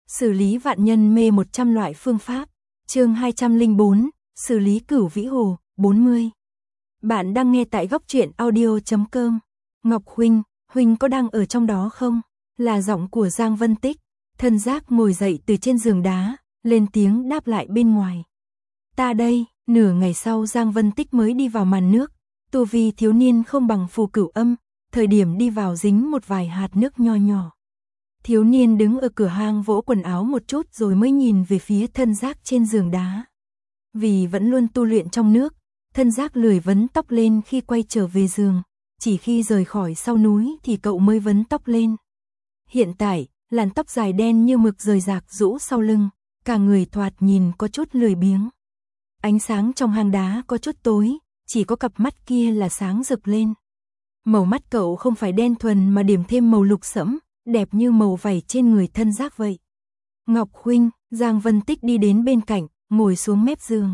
Xử lý vạn nhân mê 100 loại phương pháp. Chương 204, xử lý Cửu Vĩ Hồ, 40. Bạn đang nghe tại góc truyện audio.com. Ngọc huynh có đang ở trong đó không? Là giọng của Giang Vân Tích. Thân giác ngồi dậy từ trên giường đá, lên tiếng đáp lại bên ngoài. Ta đây. Nửa ngày sau Giang Vân Tích mới đi vào màn nước. Tu vi thiếu niên không bằng Phù Cửu Âm, thời điểm đi vào dính một vài hạt nước nho nhỏ. Thiếu niên đứng ở cửa hang vỗ quần áo một chút rồi mới nhìn về phía thân giác trên giường đá. Vì vẫn luôn tu luyện trong nước, thân giác lười vấn tóc lên khi quay trở về giường, chỉ khi rời khỏi sau núi thì cậu mới vấn tóc lên. Hiện tại, làn tóc dài đen như mực rời rạc rũ sau lưng, cả người thoạt nhìn có chút lười biếng. Ánh sáng trong hang đá có chút tối, chỉ có cặp mắt kia là sáng rực lên. Màu mắt cậu không phải đen thuần mà điểm thêm màu lục sẫm, đẹp như màu vảy trên người thân giác vậy. Ngọc huynh, Giang Vân Tích đi đến bên cạnh, ngồi xuống mép giường.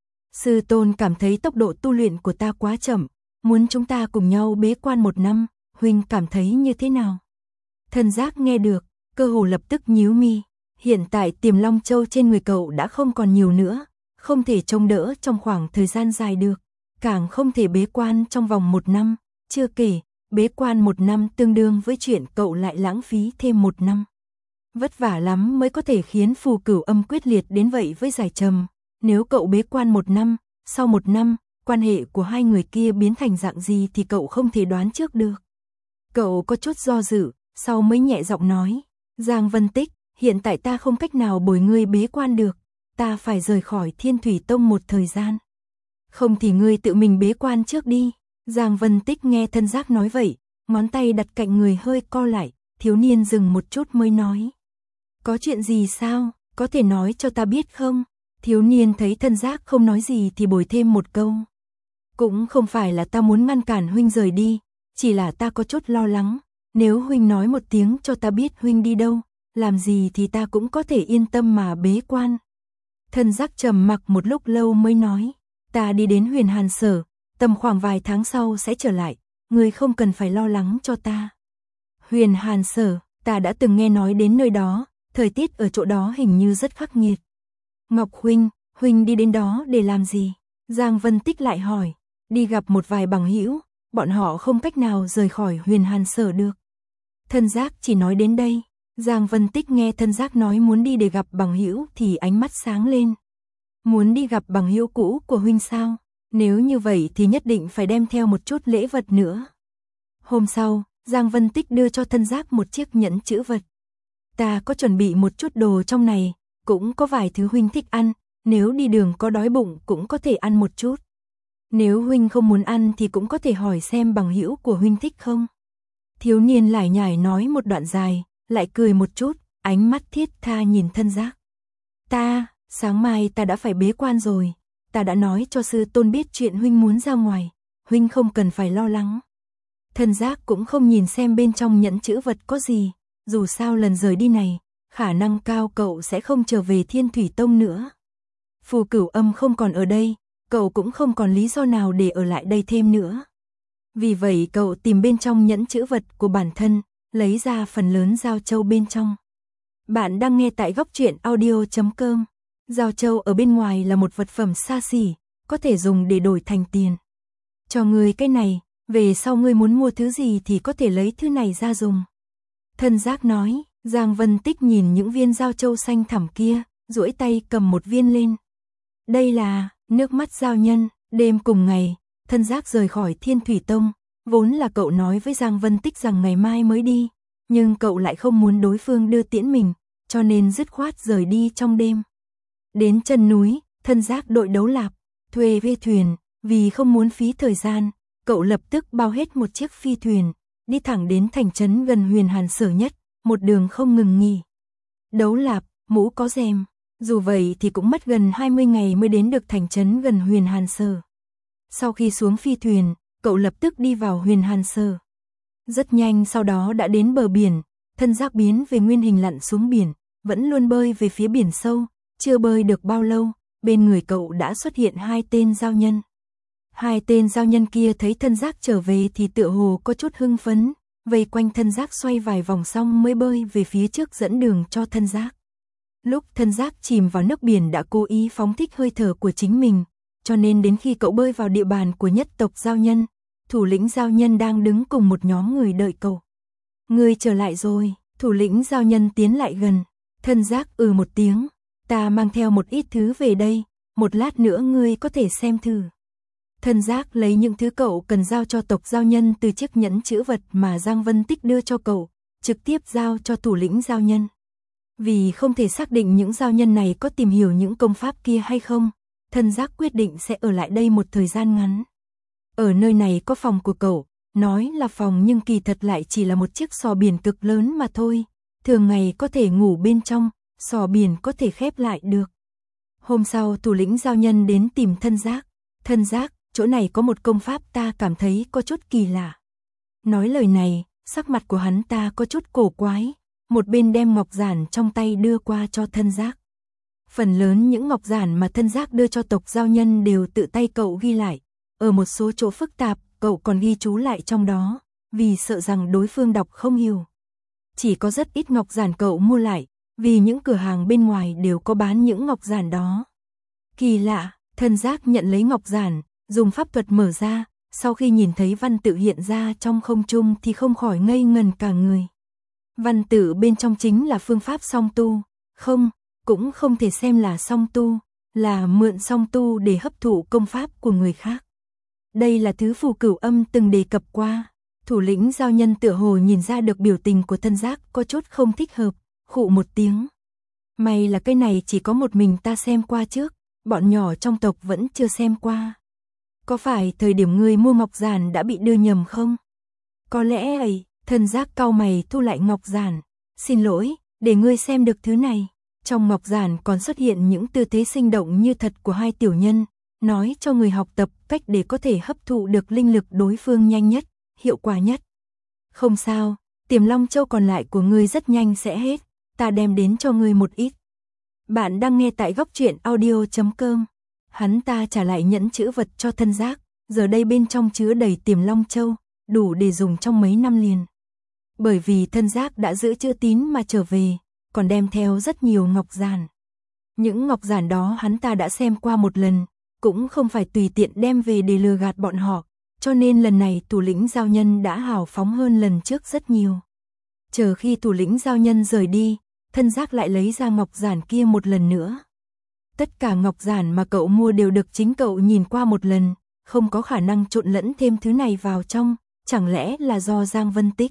Sư tôn cảm thấy tốc độ tu luyện của ta quá chậm, muốn chúng ta cùng nhau bế quan 1 năm, huynh cảm thấy như thế nào? Thân giác nghe được, cơ hồ lập tức nhíu mi. Hiện tại Tiềm Long Châu trên người cậu đã không còn nhiều nữa, không thể chống đỡ trong khoảng thời gian dài được, càng không thể bế quan trong vòng 1 năm, chưa kể, bế quan 1 năm tương đương với chuyện cậu lại lãng phí thêm 1 năm. Vất vả lắm mới có thể khiến Phù Cửu Âm quyết liệt đến vậy với Giải Trầm. Nếu cậu bế quan 1 năm, sau 1 năm, quan hệ của hai người kia biến thành dạng gì thì cậu không thể đoán trước được. Cậu có chút do dự, sau mới nhẹ giọng nói, Giang Vân Tích, hiện tại ta không cách nào bồi ngươi bế quan được, ta phải rời khỏi Thiên Thủy Tông một thời gian. Không thì ngươi tự mình bế quan trước đi. Giang Vân Tích nghe thân giác nói vậy, ngón tay đặt cạnh người hơi co lại, thiếu niên dừng một chút mới nói. Có chuyện gì sao, có thể nói cho ta biết không? Thiếu niên thấy thân giác không nói gì thì bồi thêm một câu. Cũng không phải là ta muốn ngăn cản huynh rời đi, chỉ là ta có chút lo lắng, nếu huynh nói một tiếng cho ta biết huynh đi đâu, làm gì thì ta cũng có thể yên tâm mà bế quan. Thân giác trầm mặc một lúc lâu mới nói, ta đi đến Huyền Hàn Sở, tầm khoảng vài tháng sau sẽ trở lại, ngươi không cần phải lo lắng cho ta. Huyền Hàn Sở, ta đã từng nghe nói đến nơi đó, thời tiết ở chỗ đó hình như rất khắc nghiệt. Ngọc huynh đi đến đó để làm gì? Giang Vân Tích lại hỏi, đi gặp một vài bằng hữu, bọn họ không cách nào rời khỏi Huyền Hàn Sở được. Thân giác chỉ nói đến đây, Giang Vân Tích nghe thân giác nói muốn đi để gặp bằng hữu thì ánh mắt sáng lên. Muốn đi gặp bằng hữu cũ của huynh sao? Nếu như vậy thì nhất định phải đem theo một chút lễ vật nữa. Hôm sau, Giang Vân Tích đưa cho thân giác một chiếc nhẫn chữ vật. Ta có chuẩn bị một chút đồ trong này, cũng có vài thứ huynh thích ăn, nếu đi đường có đói bụng cũng có thể ăn một chút. Nếu huynh không muốn ăn thì cũng có thể hỏi xem bằng hữu của huynh thích không. Thiếu niên lải nhải nói một đoạn dài, lại cười một chút, ánh mắt thiết tha nhìn thân giác. Sáng mai ta đã phải bế quan rồi, ta đã nói cho sư tôn biết chuyện huynh muốn ra ngoài, huynh không cần phải lo lắng. Thân giác cũng không nhìn xem bên trong nhẫn chữ vật có gì, dù sao lần rời đi này, khả năng cao cậu sẽ không trở về Thiên Thủy Tông nữa. Phù Cửu Âm không còn ở đây, cậu cũng không còn lý do nào để ở lại đây thêm nữa. Vì vậy cậu tìm bên trong nhẫn chữ vật của bản thân, lấy ra phần lớn giao châu bên trong. Bạn đang nghe tại góc truyện audio.com. Giao châu ở bên ngoài là một vật phẩm xa xỉ, có thể dùng để đổi thành tiền. Cho ngươi cái này, về sau ngươi muốn mua thứ gì thì có thể lấy thứ này ra dùng. Thân giác nói, Giang Vân Tích nhìn những viên giao châu xanh thẳm kia, duỗi tay cầm một viên lên. Đây là nước mắt giao nhân. Đêm cùng ngày, thân giác rời khỏi Thiên Thủy Tông, vốn là cậu nói với Giang Vân Tích rằng ngày mai mới đi, nhưng cậu lại không muốn đối phương đưa tiễn mình, cho nên dứt khoát rời đi trong đêm. Đến chân núi, thân giác đội đấu lạp, thuê thuê thuyền, vì không muốn phí thời gian, cậu lập tức bao hết một chiếc phi thuyền, đi thẳng đến thành trấn gần Huyền Hàn Sở nhất, một đường không ngừng nghỉ. Đấu lạp, mũ có rèm, dù vậy thì cũng mất gần 20 ngày mới đến được thành trấn gần Huyền Hàn Sở. Sau khi xuống phi thuyền, cậu lập tức đi vào Huyền Hàn Sở. Rất nhanh sau đó đã đến bờ biển, thân giác biến về nguyên hình lặn xuống biển, vẫn luôn bơi về phía biển sâu. Chưa bơi được bao lâu, bên người cậu đã xuất hiện 2 tên giao nhân. 2 tên giao nhân kia thấy thân giác trở về thì tựa hồ có chút hưng phấn, vây quanh thân giác xoay vài vòng xong mới bơi về phía trước dẫn đường cho thân giác. Lúc thân giác chìm vào nước biển đã cố ý phóng thích hơi thở của chính mình, cho nên đến khi cậu bơi vào địa bàn của nhất tộc giao nhân, thủ lĩnh giao nhân đang đứng cùng một nhóm người đợi cậu. Ngươi trở lại rồi, thủ lĩnh giao nhân tiến lại gần, thân giác một tiếng, ta mang theo một ít thứ về đây, một lát nữa ngươi có thể xem thử. Thân giác lấy những thứ cậu cần giao cho tộc giao nhân từ chiếc nhẫn chữ vật mà Giang Vân Tích đưa cho cậu, trực tiếp giao cho thủ lĩnh giao nhân. Vì không thể xác định những giao nhân này có tìm hiểu những công pháp kia hay không, thân giác quyết định sẽ ở lại đây một thời gian ngắn. Ở nơi này có phòng của cậu, nói là phòng nhưng kỳ thật lại chỉ là một chiếc sò biển cực lớn mà thôi, thường ngày có thể ngủ bên trong, sò biển có thể khép lại được. Hôm sau thủ lĩnh giao nhân đến tìm thân giác, chỗ này có một công pháp ta cảm thấy có chút kỳ lạ. Nói lời này, sắc mặt của hắn ta có chút cổ quái, một bên đem ngọc giản trong tay đưa qua cho thân giác. Phần lớn những ngọc giản mà thân giác đưa cho tộc giao nhân đều tự tay cậu ghi lại, ở một số chỗ phức tạp, cậu còn ghi chú lại trong đó, vì sợ rằng đối phương đọc không hiểu. Chỉ có rất ít ngọc giản cậu mua lại, vì những cửa hàng bên ngoài đều có bán những ngọc giản đó. Kỳ lạ, thân giác nhận lấy ngọc giản, dùng pháp thuật mở ra, sau khi nhìn thấy văn tự hiện ra trong không trung thì không khỏi ngây ngần cả người. Văn tự bên trong chính là phương pháp song tu, cũng không thể xem là song tu, là mượn song tu để hấp thụ công pháp của người khác. Đây là thứ Phù Cửu Âm từng đề cập qua. Thủ lĩnh giao nhân tựa hồ nhìn ra được biểu tình của thân giác có chút không thích hợp, khụ một tiếng. May là cái này chỉ có một mình ta xem qua trước, bọn nhỏ trong tộc vẫn chưa xem qua. Có phải thời điểm ngươi mua ngọc giản đã bị đưa nhầm không? Có lẽ ấy, thân giác cau mày thu lại ngọc giản. Xin lỗi, để ngươi xem được thứ này. Trong ngọc giản còn xuất hiện những tư thế sinh động như thật của hai tiểu nhân, nói cho người học tập cách để có thể hấp thụ được linh lực đối phương nhanh nhất, hiệu quả nhất. Không sao, Tiềm Long Châu còn lại của ngươi rất nhanh sẽ hết, ta đem đến cho ngươi một ít. Bạn đang nghe tại góc truyện audio.com. Hắn ta trả lại nhẫn chữ vật cho thân giác, giờ đây bên trong chứa đầy Tiềm Long Châu, đủ để dùng trong mấy năm liền. Bởi vì thân giác đã giữ chữ tín mà trở về, còn đem theo rất nhiều ngọc giản. Những ngọc giản đó hắn ta đã xem qua một lần, cũng không phải tùy tiện đem về để lừa gạt bọn họ, cho nên lần này thủ lĩnh giao nhân đã hào phóng hơn lần trước rất nhiều. Chờ khi thủ lĩnh giao nhân rời đi, thân giác lại lấy ra ngọc giản kia một lần nữa. Tất cả ngọc giản mà cậu mua đều được chính cậu nhìn qua một lần, không có khả năng trộn lẫn thêm thứ này vào trong, chẳng lẽ là do Giang Vân Tích?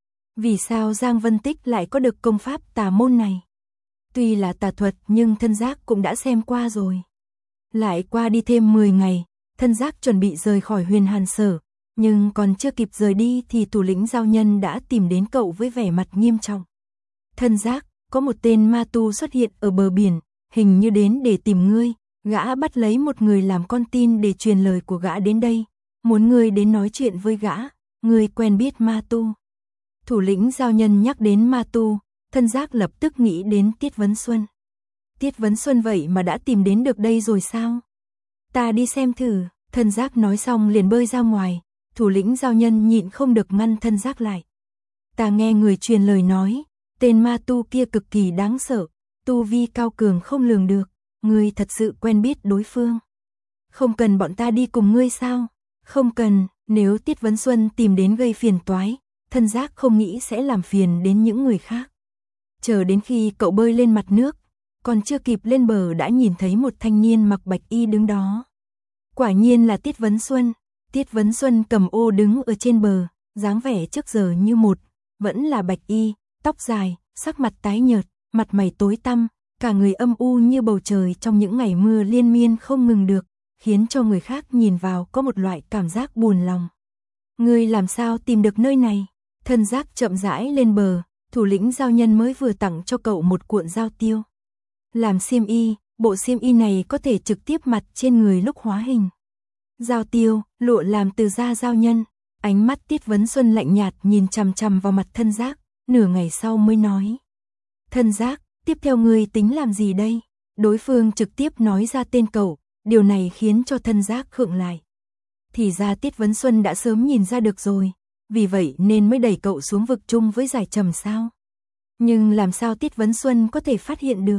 Vì sao Giang Vân Tích lại có được công pháp tà môn này? Tuy là tà thuật nhưng thân giác cũng đã xem qua rồi. Lại qua đi thêm 10 ngày, thân giác chuẩn bị rời khỏi Huyền Hàn Sở, nhưng còn chưa kịp rời đi thì thủ lĩnh giao nhân đã tìm đến cậu với vẻ mặt nghiêm trọng. Thân giác, có một tên ma tu xuất hiện ở bờ biển, hình như đến để tìm ngươi, gã bắt lấy một người làm con tin để truyền lời của gã đến đây, muốn ngươi đến nói chuyện với gã, ngươi quen biết ma tu. Thủ lĩnh giao nhân nhắc đến ma tu, thân giác lập tức nghĩ đến Tiết Vấn Xuân. Tiết Vấn Xuân vậy mà đã tìm đến được đây rồi sao? Ta đi xem thử, thân giác nói xong liền bơi ra ngoài, thủ lĩnh giao nhân nhịn không được ngăn thân giác lại. Ta nghe người truyền lời nói, tên ma tu kia cực kỳ đáng sợ, tu vi cao cường không lường được, ngươi thật sự quen biết đối phương. Không cần bọn ta đi cùng ngươi sao? Không cần, nếu Tiết Vấn Xuân tìm đến gây phiền toái, thân giác không nghĩ sẽ làm phiền đến những người khác. Chờ đến khi cậu bơi lên mặt nước, còn chưa kịp lên bờ đã nhìn thấy một thanh niên mặc bạch y đứng đó. Quả nhiên là Tiết Vấn Xuân. Tiết Vấn Xuân cầm ô đứng ở trên bờ, dáng vẻ trước giờ như một, vẫn là bạch y, tóc dài, sắc mặt tái nhợt, mặt mày tối tăm, cả người âm u như bầu trời trong những ngày mưa liên miên không ngừng được, khiến cho người khác nhìn vào có một loại cảm giác buồn lòng. Ngươi làm sao tìm được nơi này? Thân giác chậm rãi lên bờ, thủ lĩnh giao nhân mới vừa tặng cho cậu một cuộn dao tiêu. Làm xiêm y, bộ xiêm y này có thể trực tiếp mặc trên người lúc hóa hình. Dao tiêu, lụa làm từ da giao nhân. Ánh mắt Tiết Vấn Xuân lạnh nhạt nhìn chằm chằm vào mặt thân giác, nửa ngày sau mới nói. Thân giác, tiếp theo ngươi tính làm gì đây? Đối phương trực tiếp nói ra tên cậu, điều này khiến cho thân giác khựng lại. Thì ra Tiết Vấn Xuân đã sớm nhìn ra được rồi, vì vậy nên mới đẩy cậu xuống vực chung với Giải Trầm sao? Nhưng làm sao Tiết Vấn Xuân có thể phát hiện được?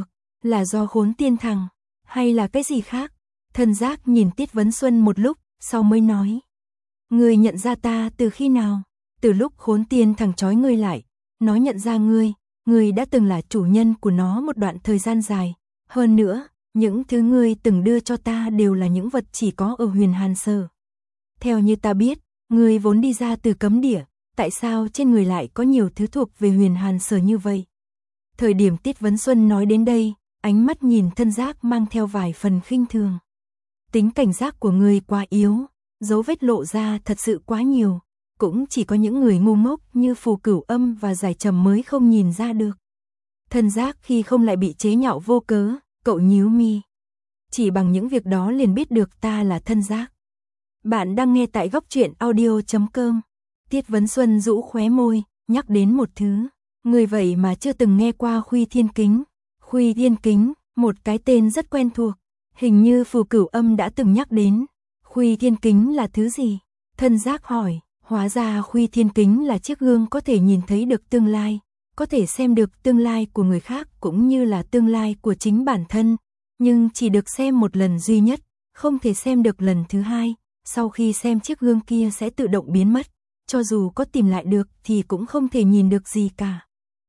Là do Khốn Tiên Thằng, hay là cái gì khác? Thân Giác nhìn Tiết Vấn Xuân một lúc, sau mới nói. Ngươi nhận ra ta từ khi nào? Từ lúc Khốn Tiên Thằng trói ngươi lại, nó nhận ra ngươi đã từng là chủ nhân của nó một đoạn thời gian dài. Hơn nữa, những thứ ngươi từng đưa cho ta đều là những vật chỉ có ở Huyền Hàn Sở. Theo như ta biết, ngươi vốn đi ra từ cấm địa, tại sao trên người lại có nhiều thứ thuộc về Huyền Hàn Sở như vậy? Thời điểm Tiết Vấn Xuân nói đến đây, ánh mắt nhìn Thân Giác mang theo vài phần khinh thường. Tính cảnh giác của ngươi quá yếu, dấu vết lộ ra thật sự quá nhiều, cũng chỉ có những người ngu ngốc như Phù Cửu Âm và Giải Trầm mới không nhìn ra được. Thân Giác khi không lại bị chế nhạo vô cớ, cậu nhíu mi. Chỉ bằng những việc đó liền biết được ta là Thân Giác. Bạn đang nghe tại Góc Truyện Audio.com. Tiết Vấn Xuân rũ khóe môi, nhắc đến một thứ. Người vậy mà chưa từng nghe qua Khuy Thiên Kính. Khuy Thiên Kính, một cái tên rất quen thuộc. Hình như Phù Cửu Âm đã từng nhắc đến. Khuy Thiên Kính là thứ gì? Thân Giác hỏi. Hóa ra Khuy Thiên Kính là chiếc gương có thể nhìn thấy được tương lai. Có thể xem được tương lai của người khác cũng như là tương lai của chính bản thân. Nhưng chỉ được xem một lần duy nhất, không thể xem được lần thứ hai. Sau khi xem chiếc gương kia sẽ tự động biến mất. Cho dù có tìm lại được thì cũng không thể nhìn được gì cả.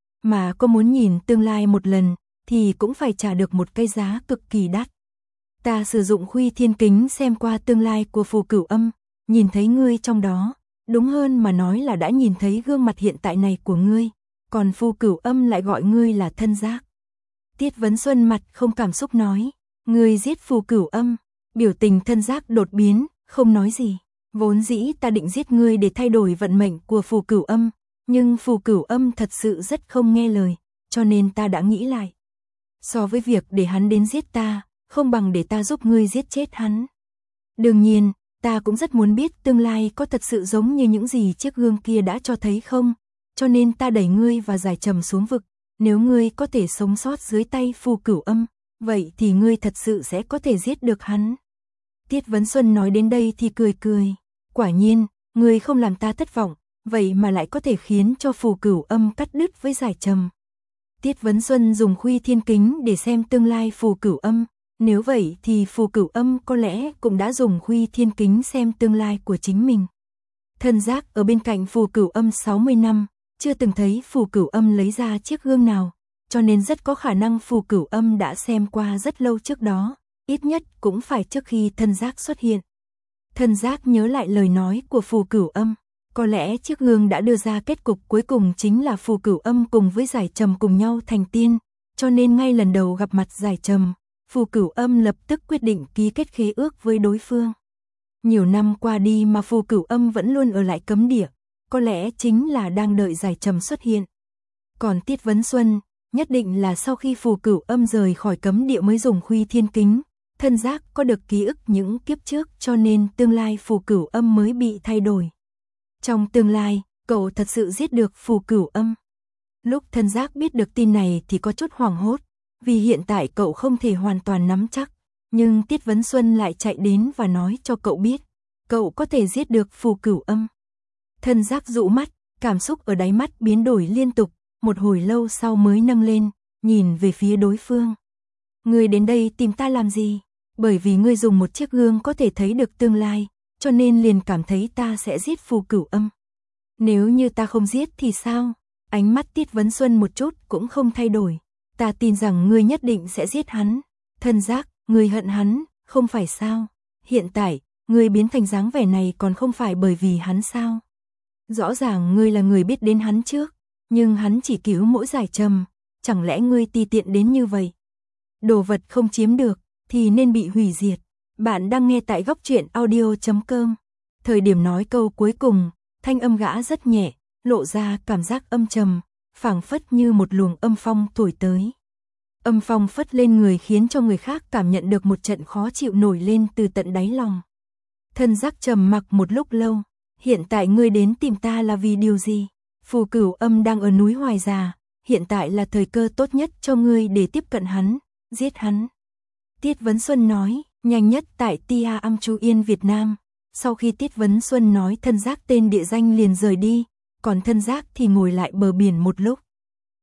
Mà có muốn nhìn tương lai một lần thì cũng phải trả được một cái giá cực kỳ đắt. Ta sử dụng Khuy Thiên Kính xem qua tương lai của Phù Cửu Âm, nhìn thấy ngươi trong đó. Đúng hơn mà nói là đã nhìn thấy gương mặt hiện tại này của ngươi. Còn Phù Cửu Âm lại gọi ngươi là Thân Giác. Tiết Vấn Xuân mặt không cảm xúc nói. Ngươi giết Phù Cửu Âm. Biểu tình Thân Giác đột biến, không nói gì. Vốn dĩ ta định giết ngươi để thay đổi vận mệnh của Phù Cửu Âm. Nhưng Phù Cửu Âm thật sự rất không nghe lời. Cho nên ta đã nghĩ lại. So với việc để hắn đến giết ta, không bằng để ta giúp ngươi giết chết hắn. Đương nhiên, ta cũng rất muốn biết tương lai có thật sự giống như những gì chiếc gương kia đã cho thấy không. Cho nên ta đẩy ngươi và Giải Trầm xuống vực. Nếu ngươi có thể sống sót dưới tay Phù Cửu Âm, vậy thì ngươi thật sự sẽ có thể giết được hắn. Tiết Vấn Xuân nói đến đây thì cười cười. Quả nhiên, ngươi không làm ta thất vọng, vậy mà lại có thể khiến cho Phù Cửu Âm cắt đứt với Giải Trầm. Tiết Vấn Xuân dùng Khuy Thiên Kính để xem tương lai Phù Cửu Âm. Nếu vậy thì Phù Cửu Âm có lẽ cũng đã dùng Khuy Thiên Kính xem tương lai của chính mình. Thân Giác ở bên cạnh Phù Cửu Âm 60 năm, chưa từng thấy Phù Cửu Âm lấy ra chiếc gương nào, cho nên rất có khả năng Phù Cửu Âm đã xem qua rất lâu trước đó, ít nhất cũng phải trước khi Thân Giác xuất hiện. Thân Giác nhớ lại lời nói của Phù Cửu Âm, có lẽ chiếc gương đã đưa ra kết cục cuối cùng chính là Phù Cửu Âm cùng với Giải Trầm cùng nhau thành tiên, cho nên ngay lần đầu gặp mặt Giải Trầm, Phù Cửu Âm lập tức quyết định ký kết khế ước với đối phương. Nhiều năm qua đi mà Phù Cửu Âm vẫn luôn ở lại cấm địa, có lẽ chính là đang đợi Giải Trầm xuất hiện. Còn Tiết Vấn Xuân, nhất định là sau khi Phù Cửu Âm rời khỏi cấm địa mới dùng Khuy Thiên Kính. Thân Giác có được ký ức những kiếp trước cho nên tương lai Phù Cửu Âm mới bị thay đổi. Trong tương lai, cậu thật sự giết được Phù Cửu Âm. Lúc Thân Giác biết được tin này thì có chút hoảng hốt, vì hiện tại cậu không thể hoàn toàn nắm chắc. Nhưng Tiết Vấn Xuân lại chạy đến và nói cho cậu biết, cậu có thể giết được Phù Cửu Âm. Thân Giác dụ mắt, cảm xúc ở đáy mắt biến đổi liên tục, một hồi lâu sau mới nâng lên, nhìn về phía đối phương. Ngươi đến đây tìm ta làm gì? Bởi vì ngươi dùng một chiếc gương có thể thấy được tương lai, cho nên liền cảm thấy ta sẽ giết Phù Cửu Âm. Nếu như ta không giết thì sao? Ánh mắt Tiết Vấn Xuân một chút cũng không thay đổi. Ta tin rằng ngươi nhất định sẽ giết hắn. Thân Giác, ngươi hận hắn, không phải sao? Hiện tại, ngươi biến thành dáng vẻ này còn không phải bởi vì hắn sao? Rõ ràng ngươi là người biết đến hắn trước, nhưng hắn chỉ cứu mỗi Giải Trầm, chẳng lẽ ngươi ti tiện đến như vậy? Đồ vật không chiếm được thì nên bị hủy diệt. Bạn đang nghe tại Góc Truyện Audio.com. Thời điểm nói câu cuối cùng, thanh âm gã rất nhẹ, lộ ra cảm giác âm trầm, phảng phất như một luồng âm phong thổi tới. Âm phong phất lên người khiến cho người khác cảm nhận được một trận khó chịu nổi lên từ tận đáy lòng. Thân Giác trầm mặc một lúc lâu. Hiện tại ngươi đến tìm ta là vì điều gì? Phù Cửu Âm đang ở núi Hoài Già, hiện tại là thời cơ tốt nhất cho ngươi để tiếp cận hắn, giết hắn. Tiết Vấn Xuân nói, nhanh nhất tại Tia Am Chu Yên Việt Nam. Sau khi Tiết Vấn Xuân nói Thân Giác tên địa danh liền rời đi, còn Thân Giác thì ngồi lại bờ biển một lúc.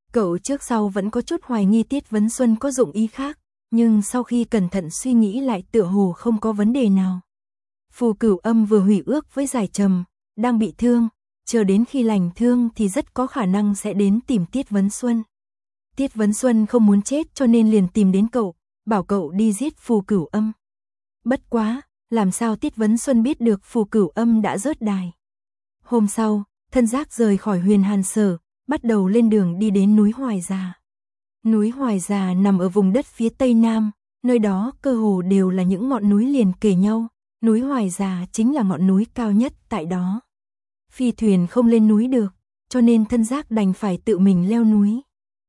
Cậu trước sau vẫn có chút hoài nghi Tiết Vấn Xuân có dụng ý khác, nhưng sau khi cẩn thận suy nghĩ lại tựa hồ không có vấn đề nào. Phù Cửu Âm vừa hủy ước với Giải Trầm, đang bị thương, chờ đến khi lành thương thì rất có khả năng sẽ đến tìm Tiết Vấn Xuân. Tiết Vấn Xuân không muốn chết cho nên liền tìm đến cậu, bảo cậu đi giết Phù Cửu Âm. Bất quá, làm sao Tiết Vấn Xuân biết được Phù Cửu Âm đã rớt đài. Hôm sau, Thân Giác rời khỏi Huyền Hàn Sở, bắt đầu lên đường đi đến núi Hoài Già. Núi Hoài Già nằm ở vùng đất phía tây nam, nơi đó cơ hồ đều là những ngọn núi liền kề nhau, núi Hoài Già chính là ngọn núi cao nhất tại đó. Phi thuyền không lên núi được, cho nên Thân Giác đành phải tự mình leo núi.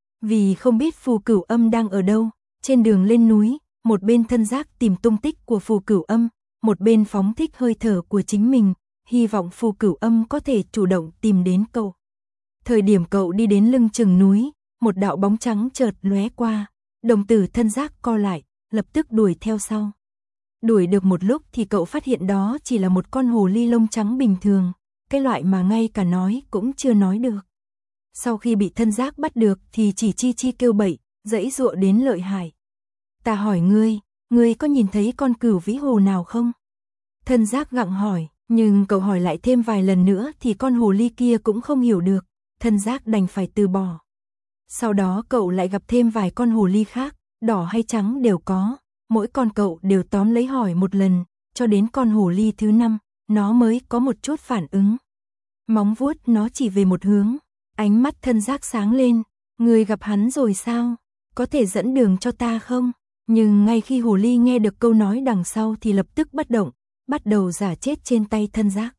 Vì không biết Phù Cửu Âm đang ở đâu, trên đường lên núi, một bên Thân Giác tìm tung tích của Phù Cửu Âm, một bên phóng thích hơi thở của chính mình, hy vọng Phù Cửu Âm có thể chủ động tìm đến cậu. Thời điểm cậu đi đến lưng chừng núi, một đạo bóng trắng chợt lóe qua, đồng tử Thân Giác co lại, lập tức đuổi theo sau. Đuổi được một lúc thì cậu phát hiện đó chỉ là một con hồ ly lông trắng bình thường, cái loại mà ngay cả nói cũng chưa nói được. Sau khi bị Thân Giác bắt được thì chỉ chi chi kêu bậy, giãy giụa đến lợi hại. Ta hỏi ngươi có nhìn thấy con cửu vĩ hồ nào không? Thân Giác gặng hỏi, nhưng cậu hỏi lại thêm vài lần nữa thì con hồ ly kia cũng không hiểu được, Thân Giác đành phải từ bỏ. Sau đó cậu lại gặp thêm vài con hồ ly khác, đỏ hay trắng đều có, mỗi con cậu đều tóm lấy hỏi một lần, cho đến con hồ ly thứ 5, nó mới có một chút phản ứng. Móng vuốt nó chỉ về một hướng, ánh mắt Thân Giác sáng lên, ngươi gặp hắn rồi sao? Có thể dẫn đường cho ta không? Nhưng ngay khi hồ ly nghe được câu nói đằng sau thì lập tức bất động, bắt đầu giả chết trên tay Thân Giác.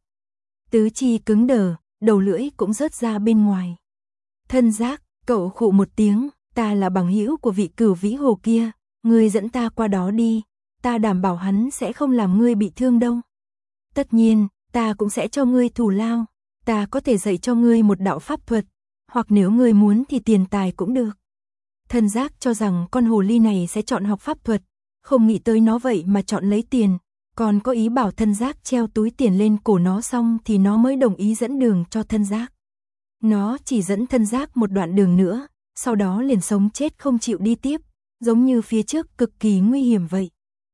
Tứ chi cứng đờ, đầu lưỡi cũng rớt ra bên ngoài. Thân Giác, cậu khụ một tiếng, ta là bằng hữu của vị cửu vĩ hồ kia, ngươi dẫn ta qua đó đi, ta đảm bảo hắn sẽ không làm ngươi bị thương đâu. Tất nhiên, ta cũng sẽ cho ngươi thù lao, ta có thể dạy cho ngươi một đạo pháp thuật, hoặc nếu ngươi muốn thì tiền tài cũng được. Thân Giác cho rằng con hồ ly này sẽ chọn học pháp thuật, không nghĩ tới nó vậy mà chọn lấy tiền, còn có ý bảo Thân Giác treo túi tiền lên cổ nó xong thì nó mới đồng ý dẫn đường cho Thân Giác. Nó chỉ dẫn Thân Giác một đoạn đường nữa, sau đó liền sống chết không chịu đi tiếp, giống như phía trước cực kỳ nguy hiểm vậy.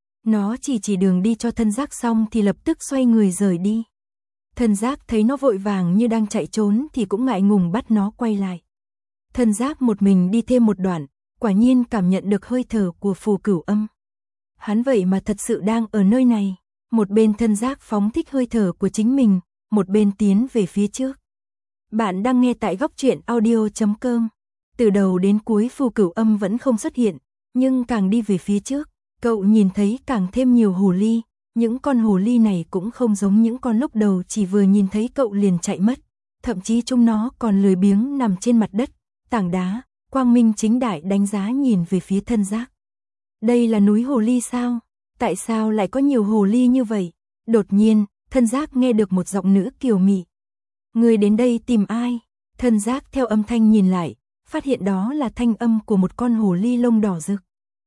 Nó chỉ đường đi cho Thân Giác xong thì lập tức xoay người rời đi. Thân Giác thấy nó vội vàng như đang chạy trốn thì cũng ngại ngùng bắt nó quay lại. Thân Giác một mình đi thêm một đoạn, quả nhiên cảm nhận được hơi thở của Phù Cửu Âm. Hắn vậy mà thật sự đang ở nơi này, một bên Thân Giác phóng thích hơi thở của chính mình, một bên tiến về phía trước. Bạn đang nghe tại góc truyện audio.com. Từ đầu đến cuối Phù Cửu Âm vẫn không xuất hiện, nhưng càng đi về phía trước, cậu nhìn thấy càng thêm nhiều hồ ly. Những con hồ ly này cũng không giống những con lúc đầu chỉ vừa nhìn thấy cậu liền chạy mất, thậm chí chúng nó còn lười biếng nằm trên mặt đất, tảng đá, quang minh chính đại đánh giá nhìn về phía Thân Giác. Đây là núi hồ ly sao? Tại sao lại có nhiều hồ ly như vậy? Đột nhiên, Thân Giác nghe được một giọng nữ kiều mị. Người đến đây tìm ai? Thân Giác theo âm thanh nhìn lại, phát hiện đó là thanh âm của một con hồ ly lông đỏ rực.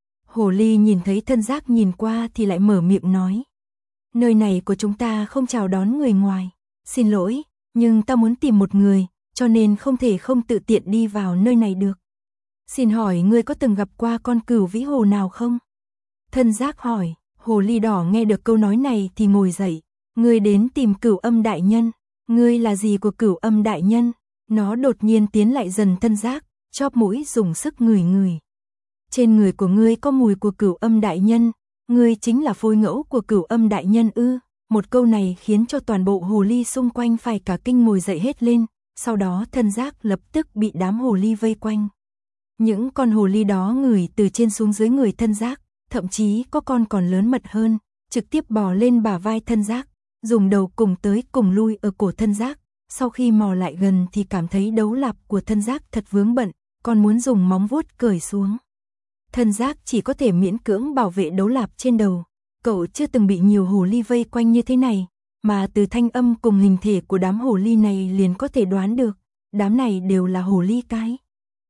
Hồ ly nhìn thấy Thân Giác nhìn qua thì lại mở miệng nói. Nơi này của chúng ta không chào đón người ngoài. Xin lỗi, nhưng ta muốn tìm một người, cho nên không thể không tự tiện đi vào nơi này được. Xin hỏi ngươi có từng gặp qua con cửu vĩ hồ nào không? Thân Giác hỏi, hồ ly đỏ nghe được câu nói này thì ngồi dậy. Ngươi đến tìm Cửu Âm đại nhân. Ngươi là gì của Cửu Âm đại nhân? Nó đột nhiên tiến lại gần Thân Giác, chóp mũi dùng sức ngửi ngửi. Trên người của ngươi có mùi của Cửu Âm đại nhân, ngươi chính là phôi ngẫu của Cửu Âm đại nhân ư? Một câu này khiến cho toàn bộ hồ ly xung quanh phải cả kinh ngồi dậy hết lên, sau đó Thân Giác lập tức bị đám hồ ly vây quanh. Những con hồ ly đó ngửi từ trên xuống dưới người Thân Giác, thậm chí có con còn lớn mật hơn, trực tiếp bò lên bả vai Thân Giác, dùng đầu cùng tới cùng lui ở cổ Thân Giác. Sau khi mò lại gần thì cảm thấy đấu lạp của Thân Giác thật vướng bận, còn muốn dùng móng vuốt cởi xuống. Thân Giác chỉ có thể miễn cưỡng bảo vệ đấu lạp trên đầu. Cậu chưa từng bị nhiều hồ ly vây quanh như thế này, mà từ thanh âm cùng hình thể của đám hồ ly này liền có thể đoán được, đám này đều là hồ ly cái.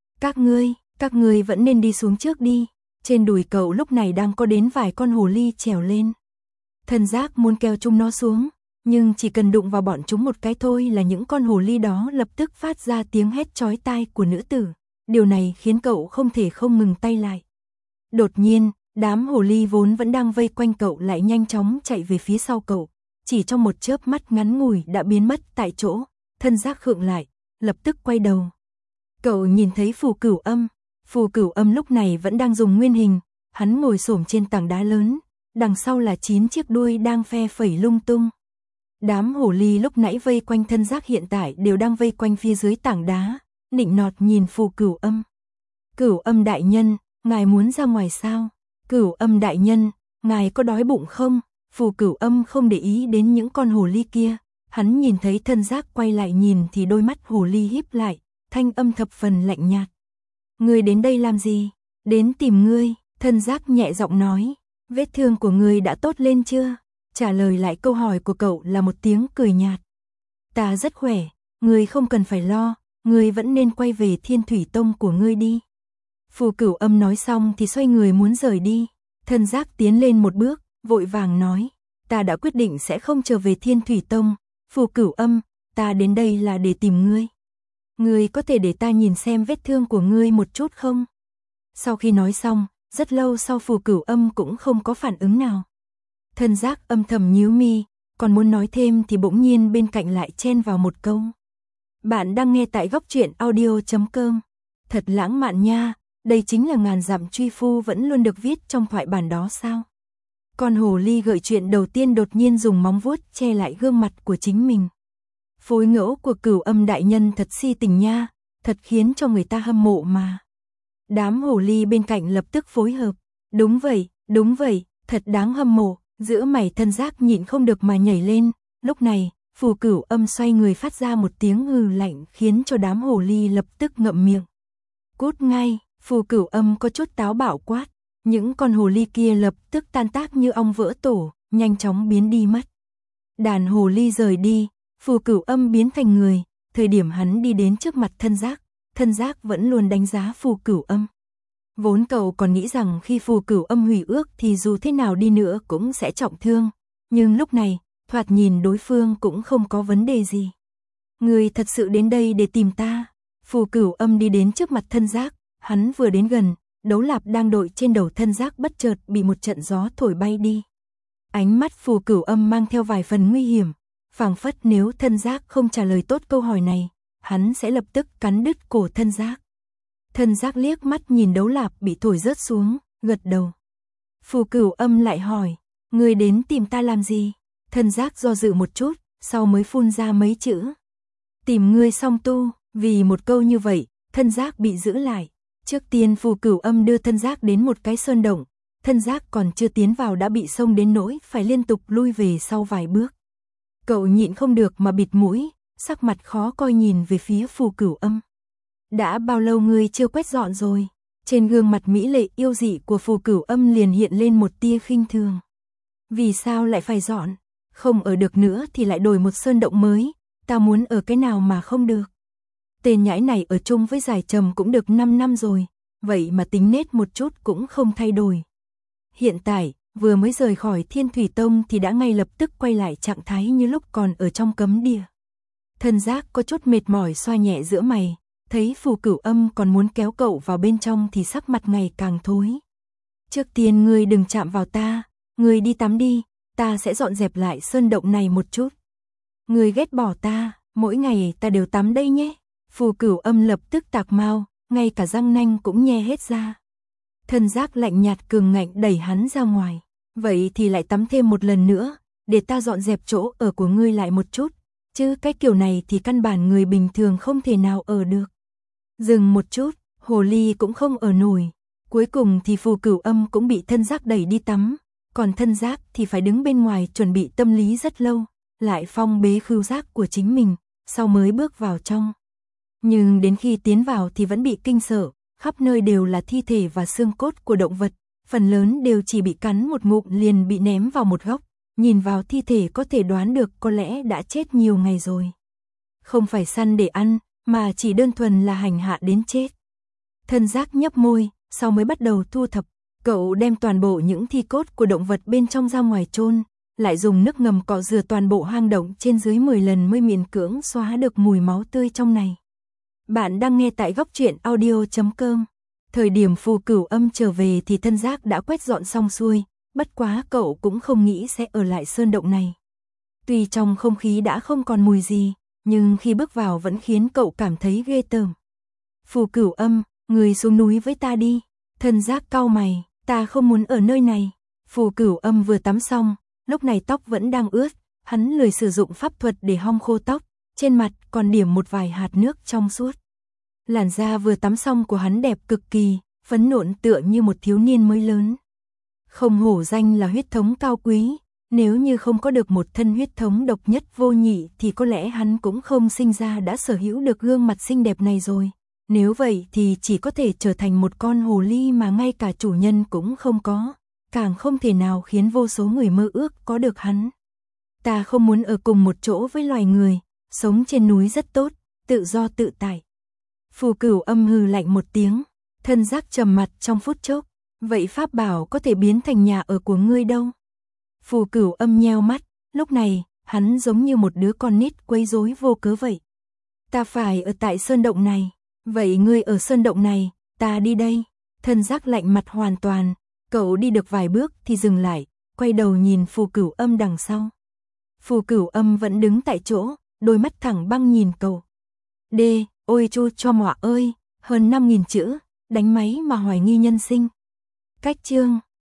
Các ngươi vẫn nên đi xuống trước đi. Trên đùi cậu lúc này đang có đến vài con hồ ly trèo lên. Thân Giác muốn kéo chúng nó xuống, nhưng chỉ cần đụng vào bọn chúng một cái thôi là những con hồ ly đó lập tức phát ra tiếng hét chói tai của nữ tử. điều này khiến cậu không thể không ngừng tay lại. Đột nhiên, đám hồ ly vốn vẫn đang vây quanh cậu lại nhanh chóng chạy về phía sau cậu, chỉ trong một chớp mắt ngắn ngủi đã biến mất tại chỗ, thân giác khựng lại, lập tức quay đầu. Cậu nhìn thấy Phù Cửu Âm lúc này vẫn đang dùng nguyên hình, hắn ngồi xổm trên tảng đá lớn, đằng sau là 9 chiếc đuôi đang phe phẩy lung tung. Đám hồ ly lúc nãy vây quanh thân giác hiện tại đều đang vây quanh phía dưới tảng đá, nịnh nọt nhìn Phù Cửu Âm. Cửu Âm đại nhân, ngài muốn ra ngoài sao? Cửu Âm đại nhân, ngài có đói bụng không? Phù Cửu Âm không để ý đến những con hồ ly kia, hắn nhìn thấy thân giác quay lại nhìn thì đôi mắt hồ ly híp lại, thanh âm thập phần lạnh nhạt. Ngươi đến đây làm gì? Đến tìm ngươi, thân giác nhẹ giọng nói. Vết thương của ngươi đã tốt lên chưa? Trả lời lại câu hỏi của cậu là một tiếng cười nhạt. Ta rất khỏe, ngươi không cần phải lo, ngươi vẫn nên quay về Thiên Thủy Tông của ngươi đi. Phù Cửu Âm nói xong thì xoay người muốn rời đi. Thân giác tiến lên một bước, vội vàng nói. Ta đã quyết định sẽ không trở về Thiên Thủy Tông. Phù Cửu Âm, ta đến đây là để tìm ngươi. Ngươi có thể để ta nhìn xem vết thương của ngươi một chút không? Sau khi nói xong, rất lâu sau Phù Cửu Âm cũng không có phản ứng nào. Thân giác âm thầm nhíu mi, còn muốn nói thêm thì bỗng nhiên bên cạnh lại chen vào một câu. Bạn đang nghe tại góc truyện audio.com. Thật lãng mạn nha, đây chính là ngàn dặm truy phu vẫn luôn được viết trong thoại bản đó sao? Con hồ ly gợi chuyện đầu tiên đột nhiên dùng móng vuốt che lại gương mặt của chính mình. Phối ngẫu của Cửu Âm đại nhân thật si tình nha, thật khiến cho người ta hâm mộ mà. Đám hồ ly bên cạnh lập tức phối hợp. Đúng vậy, thật đáng hâm mộ. Giữa mày thân giác nhịn không được mà nhảy lên. Lúc này, Phù Cửu Âm xoay người phát ra một tiếng hừ lạnh khiến cho đám hồ ly lập tức ngậm miệng. Cút ngay, Phù Cửu Âm có chút táo bạo quát. Những con hồ ly kia lập tức tan tác như ong vỡ tổ, nhanh chóng biến đi mất. Đàn hồ ly rời đi, Phù Cửu Âm biến thành người. Thời điểm hắn đi đến trước mặt thân giác vẫn luôn đánh giá Phù Cửu Âm. Vốn cậu còn nghĩ rằng khi Phù Cửu Âm hủy ước thì dù thế nào đi nữa cũng sẽ trọng thương. Nhưng lúc này, thoạt nhìn đối phương cũng không có vấn đề gì. Người thật sự đến đây để tìm ta. Phù Cửu Âm đi đến trước mặt thân giác, hắn vừa đến gần, đấu lạp đang đội trên đầu thân giác bất chợt bị một trận gió thổi bay đi. Ánh mắt Phù Cửu Âm mang theo vài phần nguy hiểm, phảng phất nếu thân giác không trả lời tốt câu hỏi này, hắn sẽ lập tức cắn đứt cổ thân giác. Thân giác liếc mắt nhìn đấu lạp bị thổi rớt xuống, gật đầu. Phù Cửu Âm lại hỏi, ngươi đến tìm ta làm gì? Thân giác do dự một chút, sau mới phun ra mấy chữ. Tìm ngươi song tu, vì một câu như vậy, thân giác bị giữ lại. Trước tiên Phù Cửu Âm đưa thân giác đến một cái sơn động, thân giác còn chưa tiến vào đã bị xông đến nỗi phải liên tục lui về sau vài bước. Cậu nhịn không được mà bịt mũi, sắc mặt khó coi nhìn về phía Phù Cửu Âm. Đã bao lâu ngươi chưa quét dọn rồi? Trên gương mặt mỹ lệ yêu dị của Phù Cửu Âm liền hiện lên một tia khinh thường. Vì sao lại phải dọn? Không ở được nữa thì lại đổi một sơn động mới, ta muốn ở cái nào mà không được. Tên nhãi này ở chung với Giải Trầm cũng được 5 năm rồi, vậy mà tính nết một chút cũng không thay đổi. Hiện tại, vừa mới rời khỏi Thiên Thủy Tông thì đã ngay lập tức quay lại trạng thái như lúc còn ở trong cấm địa. Thân giác có chút mệt mỏi xoa nhẹ giữa mày, thấy Phù Cửu Âm còn muốn kéo cậu vào bên trong thì sắc mặt ngày càng thối. Trước tiên ngươi đừng chạm vào ta, ngươi đi tắm đi, ta sẽ dọn dẹp lại sơn động này một chút. Ngươi ghét bỏ ta, mỗi ngày ta đều tắm đây nhé. Phù Cửu Âm lập tức tạc mau, ngay cả răng nanh cũng nhe hết ra. Thân giác lạnh nhạt cường ngạnh đẩy hắn ra ngoài. Vậy thì lại tắm thêm một lần nữa, để ta dọn dẹp chỗ ở của ngươi lại một chút. Chứ cái kiểu này thì căn bản người bình thường không thể nào ở được. Dừng một chút, hồ ly cũng không ở nổi. Cuối cùng thì Phù Cửu Âm cũng bị thân giác đẩy đi tắm. Còn thân giác thì phải đứng bên ngoài chuẩn bị tâm lý rất lâu. Lại phong bế khứu giác của chính mình, sau mới bước vào trong. Nhưng đến khi tiến vào thì vẫn bị kinh sợ. Khắp nơi đều là thi thể và xương cốt của động vật. Phần lớn đều chỉ bị cắn một ngụm liền bị ném vào một góc. Nhìn vào thi thể có thể đoán được có lẽ đã chết nhiều ngày rồi. Không phải săn để ăn, mà chỉ đơn thuần là hành hạ đến chết. Thân giác nhấp môi, sau mới bắt đầu thu thập. Cậu đem toàn bộ những thi cốt của động vật bên trong ra ngoài chôn, lại dùng nước ngầm cọ rửa toàn bộ hang động trên dưới 10 lần mới miễn cưỡng xóa được mùi máu tươi trong này. Bạn đang nghe tại góc truyện audio.com. Thời điểm Phù Cửu Âm trở về thì thân giác đã quét dọn xong xuôi, bất quá cậu cũng không nghĩ sẽ ở lại sơn động này. Tuy trong không khí đã không còn mùi gì, nhưng khi bước vào vẫn khiến cậu cảm thấy ghê tởm. Phù Cửu Âm, người xuống núi với ta đi. Thân giác cau mày, ta không muốn ở nơi này. Phù Cửu Âm vừa tắm xong, lúc này tóc vẫn đang ướt, hắn lười sử dụng pháp thuật để hong khô tóc, trên mặt còn điểm một vài hạt nước trong suốt. Làn da vừa tắm xong của hắn đẹp cực kỳ, phấn nộn tựa như một thiếu niên mới lớn. Không hổ danh là huyết thống cao quý, nếu như không có được một thân huyết thống độc nhất vô nhị thì có lẽ hắn cũng không sinh ra đã sở hữu được gương mặt xinh đẹp này rồi. Nếu vậy thì chỉ có thể trở thành một con hồ ly mà ngay cả chủ nhân cũng không có, càng không thể nào khiến vô số người mơ ước có được hắn. Ta không muốn ở cùng một chỗ với loài người, sống trên núi rất tốt, tự do tự tại. Phù Cửu Âm hừ lạnh một tiếng, thân giác trầm mặt trong phút chốc, vậy pháp bảo có thể biến thành nhà ở của ngươi đâu? Phù Cửu Âm nheo mắt, lúc này, hắn giống như một đứa con nít quấy rối vô cớ vậy. Ta phải ở tại sơn động này, vậy ngươi ở sơn động này, ta đi đây. Thân giác lạnh mặt hoàn toàn, cậu đi được vài bước thì dừng lại, quay đầu nhìn Phù Cửu Âm đằng sau. Phù Cửu Âm vẫn đứng tại chỗ, đôi mắt thẳng băng nhìn cậu. Ôi chu cho mọa ơi, hơn 5.000 chữ, đánh máy mà hoài nghi nhân sinh. Cách chương